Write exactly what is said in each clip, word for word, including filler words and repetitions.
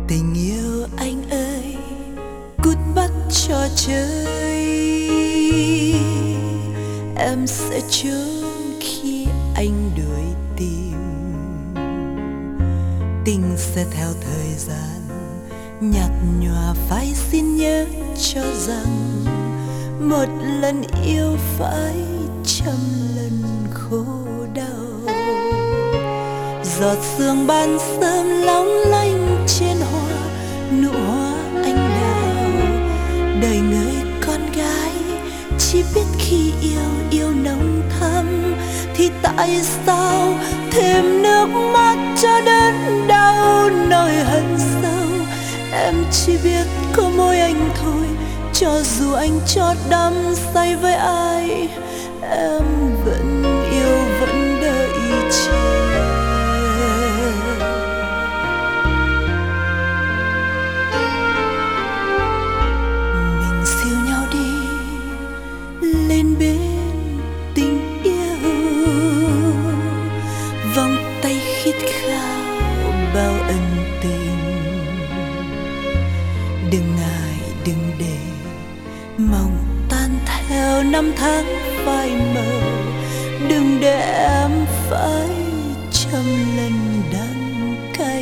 Tình yêu anh ơi, cút bắt cho chơi. Em sẽ trốn khi anh đuổi tìm. Tình sẽ theo thời gian nhạt nhòa, phải xin nhớ cho rằng một lần yêu phải trăm lần khổ đau. Giọt sương ban sớm long lanh trên hoa, nụ hoa anh đào. Đời người con gái chỉ biết khi yêu, yêu nồng thắm. Thì tại sao thêm nước mắt cho đến đau nỗi hận sâu? Em chỉ biết có mỗi anh thôi, cho dù anh chót đắm say với ai, em vẫn yêu, vẫn đợi chờ. Mình siêu nhau đi lên bên tình yêu, vòng tay khít khao bao ân tình. Đừng ngại, đừng để mong tan theo năm tháng phai mờ. Đừng để em phải trăm lần đắng cay.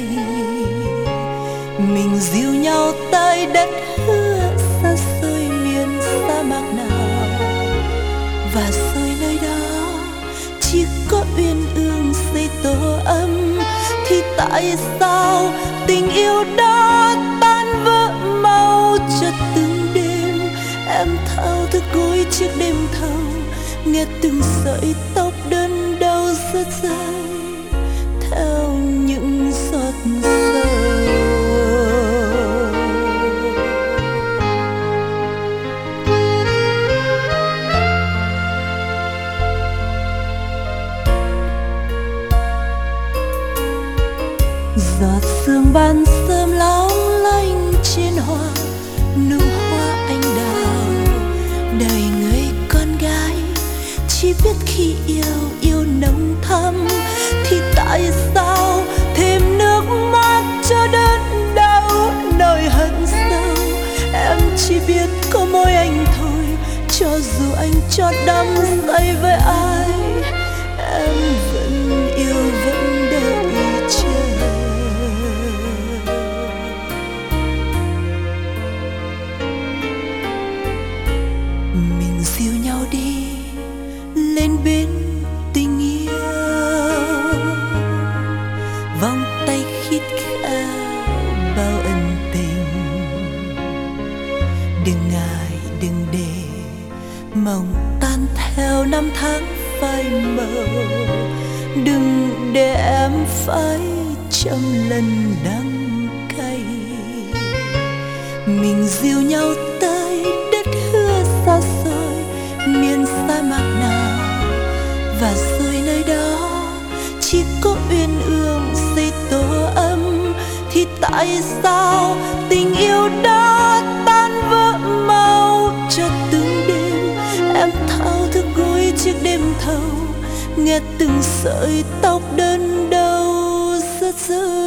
Mình dìu nhau tới đất hứa xa xôi miền sa mạc nào, và rồi nơi đó chỉ có uyên ương xây tổ ấm. Thì tại sao tình yêu đó tan vỡ mau cho từng đêm? Em thao thức gối chiếc đêm thâu, nghe từng sợi tóc đơn đau rớt rơi theo những giọt sầu. Giọt sương ban sớm long lanh trên hoa, nụ hoa anh đào. Đời người con gái chỉ biết khi yêu, yêu nồng thắm. Thì tại sao thêm nước mắt cho đến đau nỗi hận sâu? Em chỉ biết có mỗi anh thôi, cho dù anh chót đắm say với ai, em vẫn yêu, vẫn đợi chờ. Mình dìu nhau đi lên bên tình yêu, vòng tay khít khao bao ân tình. Đừng ngại, đừng để mong tan theo năm tháng phai mờ. Đừng để em phải trăm lần đắng cay. Mình dìu nhau tới đất hứa xa xôi miền sa mạc nào, và rồi nơi đó chỉ có uyên ương xây tổ ấm. Thì tại sao tình yêu đó tan vỡ mau cho từng đêm? Em thao thức gối chiếc đêm thâu, nghe từng sợi tóc đơn đau rớt rơi